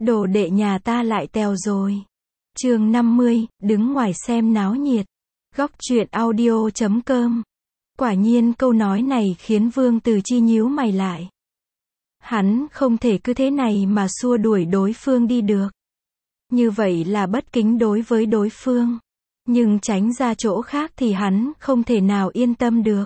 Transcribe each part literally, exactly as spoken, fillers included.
Đồ đệ nhà ta lại tèo rồi. Chương năm mươi, đứng ngoài xem náo nhiệt. Góc truyện audio chấm com. Quả nhiên câu nói này khiến Vương Từ Chi nhíu mày lại. Hắn không thể cứ thế này mà xua đuổi đối phương đi được. Như vậy là bất kính đối với đối phương. Nhưng tránh ra chỗ khác thì hắn không thể nào yên tâm được.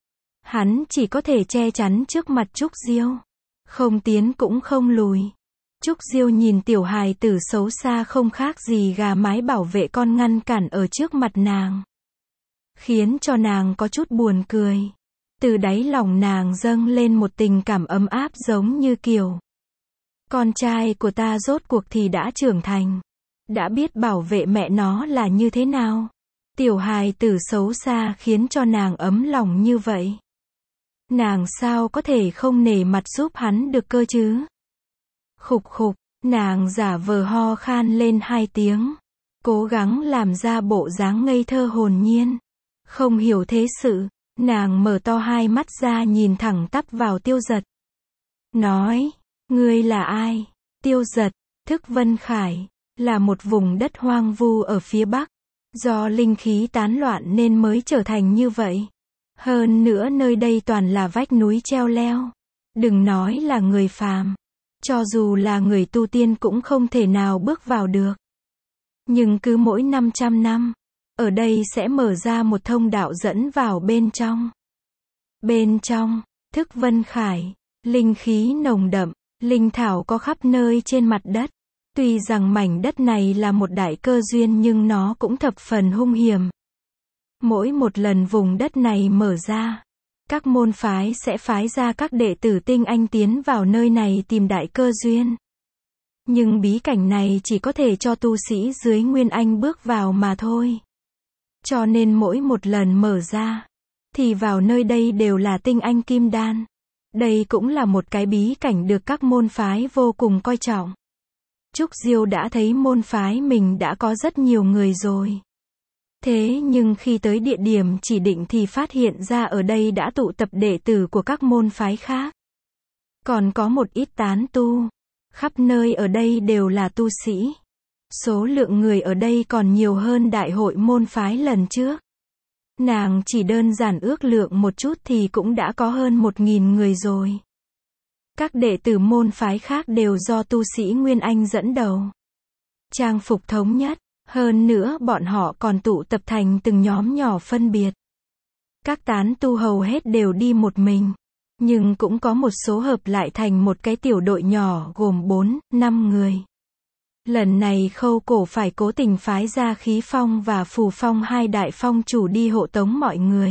Hắn chỉ có thể che chắn trước mặt Trúc Diêu. Không tiến cũng không lùi. Trúc Diêu nhìn tiểu hài tử xấu xa không khác gì gà mái bảo vệ con ngăn cản ở trước mặt nàng. Khiến cho nàng có chút buồn cười. Từ đáy lòng nàng dâng lên một tình cảm ấm áp giống như kiểu. Con trai của ta rốt cuộc thì đã trưởng thành. Đã biết bảo vệ mẹ nó là như thế nào. Tiểu hài tử xấu xa khiến cho nàng ấm lòng như vậy. Nàng sao có thể không nể mặt giúp hắn được cơ chứ? Khục khục, nàng giả vờ ho khan lên hai tiếng. Cố gắng làm ra bộ dáng ngây thơ hồn nhiên. Không hiểu thế sự, nàng mở to hai mắt ra nhìn thẳng tắp vào Tiêu Giật. Nói, ngươi là ai? Tiêu Giật, Thức Vân Khải, là một vùng đất hoang vu ở phía Bắc. Do linh khí tán loạn nên mới trở thành như vậy. Hơn nữa nơi đây toàn là vách núi treo leo. Đừng nói là người phàm. Cho dù là người tu tiên cũng không thể nào bước vào được. Nhưng cứ mỗi năm trăm năm, ở đây sẽ mở ra một thông đạo dẫn vào bên trong. Bên trong, Thức Vân Khải, linh khí nồng đậm, linh thảo có khắp nơi trên mặt đất. Tuy rằng mảnh đất này là một đại cơ duyên nhưng nó cũng thập phần hung hiểm. Mỗi một lần vùng đất này mở ra, các môn phái sẽ phái ra các đệ tử tinh anh tiến vào nơi này tìm đại cơ duyên. Nhưng bí cảnh này chỉ có thể cho tu sĩ dưới Nguyên Anh bước vào mà thôi. Cho nên mỗi một lần mở ra, thì vào nơi đây đều là tinh anh kim đan. Đây cũng là một cái bí cảnh được các môn phái vô cùng coi trọng. Trúc Diêu đã thấy môn phái mình đã có rất nhiều người rồi. Thế nhưng khi tới địa điểm chỉ định thì phát hiện ra ở đây đã tụ tập đệ tử của các môn phái khác. Còn có một ít tán tu. Khắp nơi ở đây đều là tu sĩ. Số lượng người ở đây còn nhiều hơn đại hội môn phái lần trước. Nàng chỉ đơn giản ước lượng một chút thì cũng đã có hơn một nghìn người rồi. Các đệ tử môn phái khác đều do tu sĩ Nguyên Anh dẫn đầu. Trang phục thống nhất. Hơn nữa bọn họ còn tụ tập thành từng nhóm nhỏ phân biệt. Các tán tu hầu hết đều đi một mình. Nhưng cũng có một số hợp lại thành một cái tiểu đội nhỏ gồm bốn, năm người. Lần này Khâu Cổ phải cố tình phái ra Khí Phong và Phù Phong hai đại phong chủ đi hộ tống mọi người.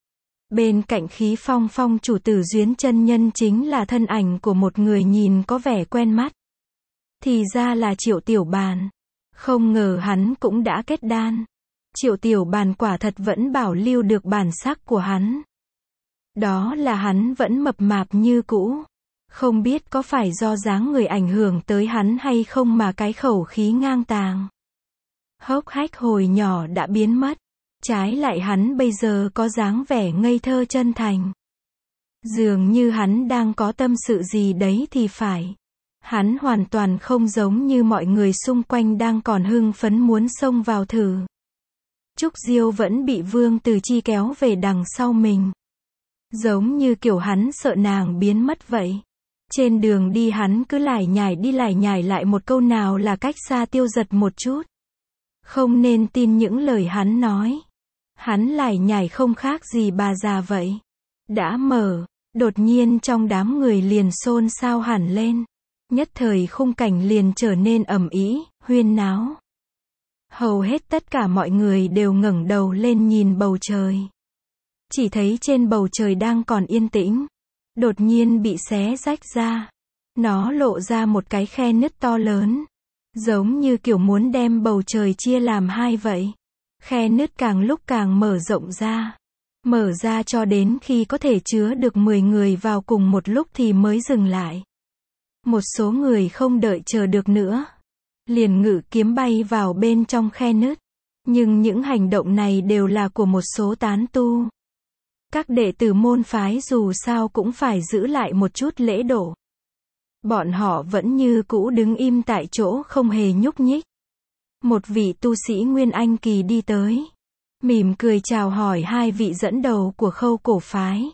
Bên cạnh Khí Phong phong chủ Tử Duyến chân nhân chính là thân ảnh của một người nhìn có vẻ quen mắt. Thì ra là Triệu Tiểu Bàn. Không ngờ hắn cũng đã kết đan. Triệu Tiểu Bàn quả thật vẫn bảo lưu được bản sắc của hắn. Đó là hắn vẫn mập mạp như cũ. Không biết có phải do dáng người ảnh hưởng tới hắn hay không mà cái khẩu khí ngang tàng. Hốc hách hồi nhỏ đã biến mất. Trái lại hắn bây giờ có dáng vẻ ngây thơ chân thành. Dường như hắn đang có tâm sự gì đấy thì phải. Hắn hoàn toàn không giống như mọi người xung quanh đang còn hưng phấn muốn xông vào thử. Trúc Diêu vẫn bị Vương Từ Chi kéo về đằng sau mình. Giống như kiểu hắn sợ nàng biến mất vậy. Trên đường đi hắn cứ lải nhải đi lải nhải lại một câu nào là cách xa Tiêu Giật một chút. Không nên tin những lời hắn nói. Hắn lải nhải không khác gì bà già vậy. Đã mở, đột nhiên trong đám người liền xôn xao hẳn lên. Nhất thời khung cảnh liền trở nên ầm ĩ, huyên náo. Hầu hết tất cả mọi người đều ngẩng đầu lên nhìn bầu trời. Chỉ thấy trên bầu trời đang còn yên tĩnh. Đột nhiên bị xé rách ra. Nó lộ ra một cái khe nứt to lớn. Giống như kiểu muốn đem bầu trời chia làm hai vậy. Khe nứt càng lúc càng mở rộng ra. Mở ra cho đến khi có thể chứa được mười người vào cùng một lúc thì mới dừng lại. Một số người không đợi chờ được nữa. Liền ngự kiếm bay vào bên trong khe nứt. Nhưng những hành động này đều là của một số tán tu. Các đệ tử môn phái dù sao cũng phải giữ lại một chút lễ độ. Bọn họ vẫn như cũ đứng im tại chỗ không hề nhúc nhích. Một vị tu sĩ Nguyên Anh kỳ đi tới, mỉm cười chào hỏi hai vị dẫn đầu của Khâu cổ phái.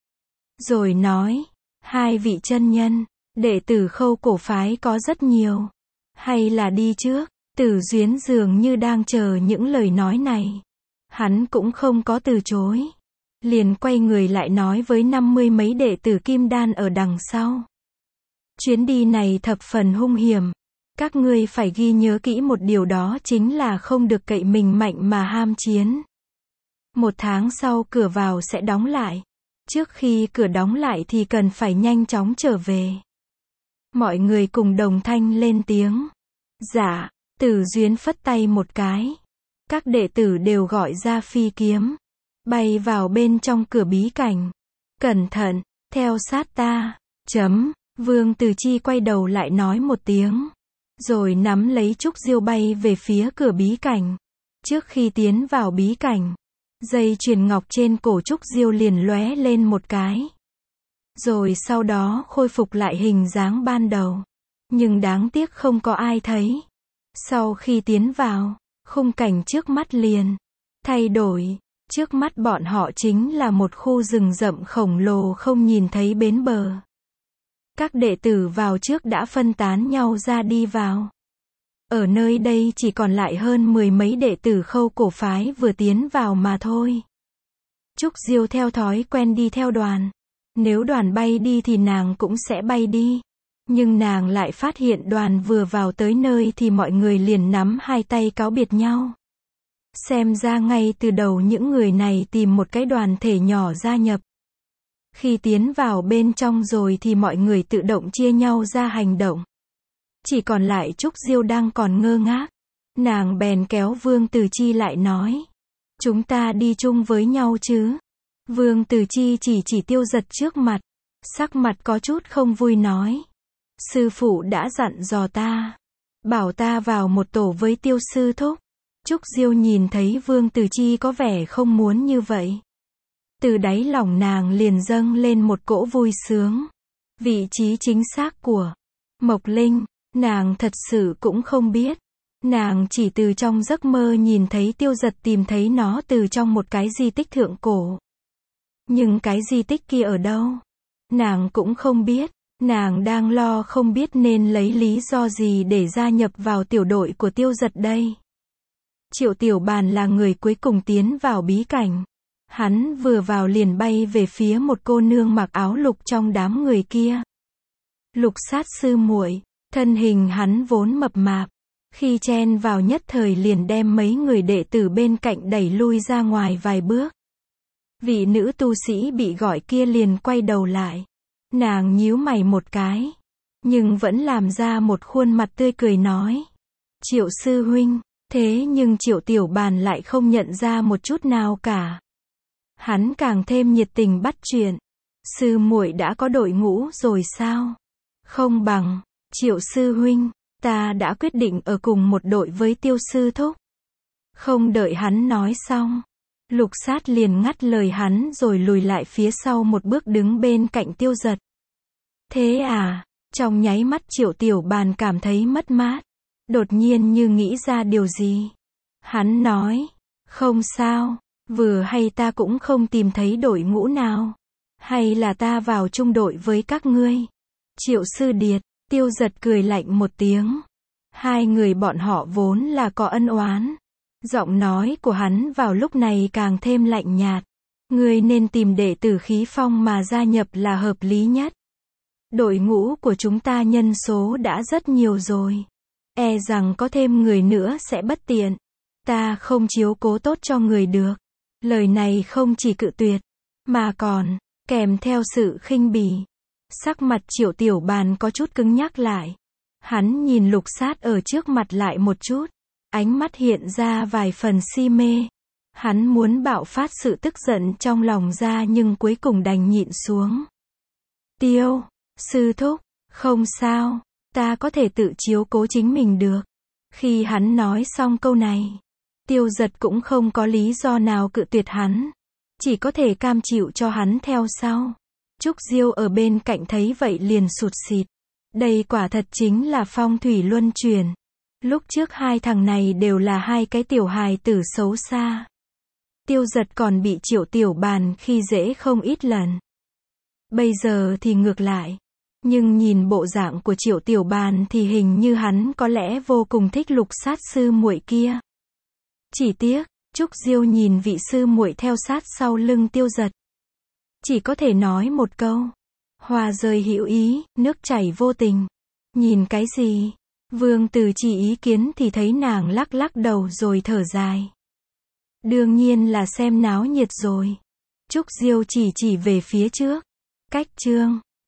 Rồi nói, hai vị chân nhân, đệ tử Khâu cổ phái có rất nhiều. Hay là đi trước? Tử Duyến dường như đang chờ những lời nói này. Hắn cũng không có từ chối. Liền quay người lại nói với năm mươi mấy đệ tử Kim Đan ở đằng sau. Chuyến đi này thập phần hung hiểm. Các ngươi phải ghi nhớ kỹ một điều, đó chính là không được cậy mình mạnh mà ham chiến. Một tháng sau cửa vào sẽ đóng lại. Trước khi cửa đóng lại thì cần phải nhanh chóng trở về. Mọi người cùng đồng thanh lên tiếng. Dạ. Tử Duyến phất tay một cái. Các đệ tử đều gọi ra phi kiếm. Bay vào bên trong cửa bí cảnh. Cẩn thận, theo sát ta. Chấm. Vương Từ Chi quay đầu lại nói một tiếng. Rồi nắm lấy trúc diêu bay về phía cửa bí cảnh. Trước khi tiến vào bí cảnh, dây chuyền ngọc trên cổ trúc diêu liền lóe lên một cái. Rồi sau đó khôi phục lại hình dáng ban đầu. Nhưng đáng tiếc không có ai thấy. Sau khi tiến vào, khung cảnh trước mắt liền thay đổi. Trước mắt bọn họ chính là một khu rừng rậm khổng lồ không nhìn thấy bến bờ. Các đệ tử vào trước đã phân tán nhau ra đi vào. Ở nơi đây chỉ còn lại hơn mười mấy đệ tử Khâu cổ phái vừa tiến vào mà thôi. Trúc Diêu theo thói quen đi theo đoàn. Nếu đoàn bay đi thì nàng cũng sẽ bay đi. Nhưng nàng lại phát hiện đoàn vừa vào tới nơi thì mọi người liền nắm hai tay cáo biệt nhau. Xem ra ngay từ đầu những người này tìm một cái đoàn thể nhỏ gia nhập. Khi tiến vào bên trong rồi thì mọi người tự động chia nhau ra hành động. Chỉ còn lại Trúc Diêu đang còn ngơ ngác. Nàng bèn kéo Vương Từ Chi lại nói. Chúng ta đi chung với nhau chứ? Vương Từ Chi chỉ chỉ Tiêu Giật trước mặt. Sắc mặt có chút không vui nói. Sư phụ đã dặn dò ta. Bảo ta vào một tổ với Tiêu sư thúc. Trúc Diêu nhìn thấy Vương Từ Chi có vẻ không muốn như vậy. Từ đáy lòng nàng liền dâng lên một cỗ vui sướng. Vị trí chính xác của Mộc Linh, nàng thật sự cũng không biết. Nàng chỉ từ trong giấc mơ nhìn thấy Tiêu Giật tìm thấy nó từ trong một cái di tích thượng cổ. Nhưng cái di tích kia ở đâu? Nàng cũng không biết. Nàng đang lo không biết nên lấy lý do gì để gia nhập vào tiểu đội của Tiêu Giật đây. Triệu Tiểu Bàn là người cuối cùng tiến vào bí cảnh. Hắn vừa vào liền bay về phía một cô nương mặc áo lục trong đám người kia. Lục Sát sư muội, thân hình hắn vốn mập mạp, khi chen vào nhất thời liền đem mấy người đệ tử bên cạnh đẩy lui ra ngoài vài bước. Vị nữ tu sĩ bị gọi kia liền quay đầu lại. Nàng nhíu mày một cái, nhưng vẫn làm ra một khuôn mặt tươi cười nói. Triệu sư huynh, thế nhưng Triệu Tiểu Bàn lại không nhận ra một chút nào cả. Hắn càng thêm nhiệt tình bắt chuyện. Sư muội đã có đội ngũ rồi sao? Không bằng, Triệu sư huynh, ta đã quyết định ở cùng một đội với Tiêu sư thúc. Không đợi hắn nói xong, Lục Sát liền ngắt lời hắn rồi lùi lại phía sau một bước đứng bên cạnh Tiêu Giật. Thế à? Trong nháy mắt Triệu Tiểu Bàn cảm thấy mất mát. Đột nhiên như nghĩ ra điều gì. Hắn nói, không sao, vừa hay ta cũng không tìm thấy đội ngũ nào. Hay là ta vào chung đội với các ngươi? Triệu sư điệt, Tiêu Giật cười lạnh một tiếng. Hai người bọn họ vốn là có ân oán. Giọng nói của hắn vào lúc này càng thêm lạnh nhạt. Ngươi nên tìm đệ tử khí phong mà gia nhập là hợp lý nhất. Đội ngũ của chúng ta nhân số đã rất nhiều rồi. E rằng có thêm người nữa sẽ bất tiện. Ta không chiếu cố tốt cho người được. Lời này không chỉ cự tuyệt, mà còn kèm theo sự khinh bỉ. Sắc mặt Triệu Tiểu Bàn có chút cứng nhắc lại. Hắn nhìn Lục Sát ở trước mặt lại một chút. Ánh mắt hiện ra vài phần si mê. Hắn muốn bạo phát sự tức giận trong lòng ra nhưng cuối cùng đành nhịn xuống. Tiêu, sư thúc, không sao, ta có thể tự chiếu cố chính mình được. Khi hắn nói xong câu này, Tiêu Giật cũng không có lý do nào cự tuyệt hắn. Chỉ có thể cam chịu cho hắn theo sau. Trúc Diêu ở bên cạnh thấy vậy liền sụt sịt. Đây quả thật chính là phong thủy luân chuyển. Lúc trước hai thằng này đều là hai cái tiểu hài tử xấu xa. Tiêu Giật còn bị Triệu Tiểu Bàn khi dễ không ít lần. Bây giờ thì ngược lại. Nhưng nhìn bộ dạng của Triệu Tiểu Bàn thì hình như hắn có lẽ vô cùng thích Lục Sát sư muội kia. Chỉ tiếc, Trúc Diêu nhìn vị sư muội theo sát sau lưng Tiêu Giật. Chỉ có thể nói một câu. Hoa rơi hữu ý, nước chảy vô tình. Nhìn cái gì? Vương Từ chỉ ý kiến thì thấy nàng lắc lắc đầu rồi thở dài. Đương nhiên là xem náo nhiệt rồi. Trúc Diêu chỉ chỉ về phía trước. Cách chương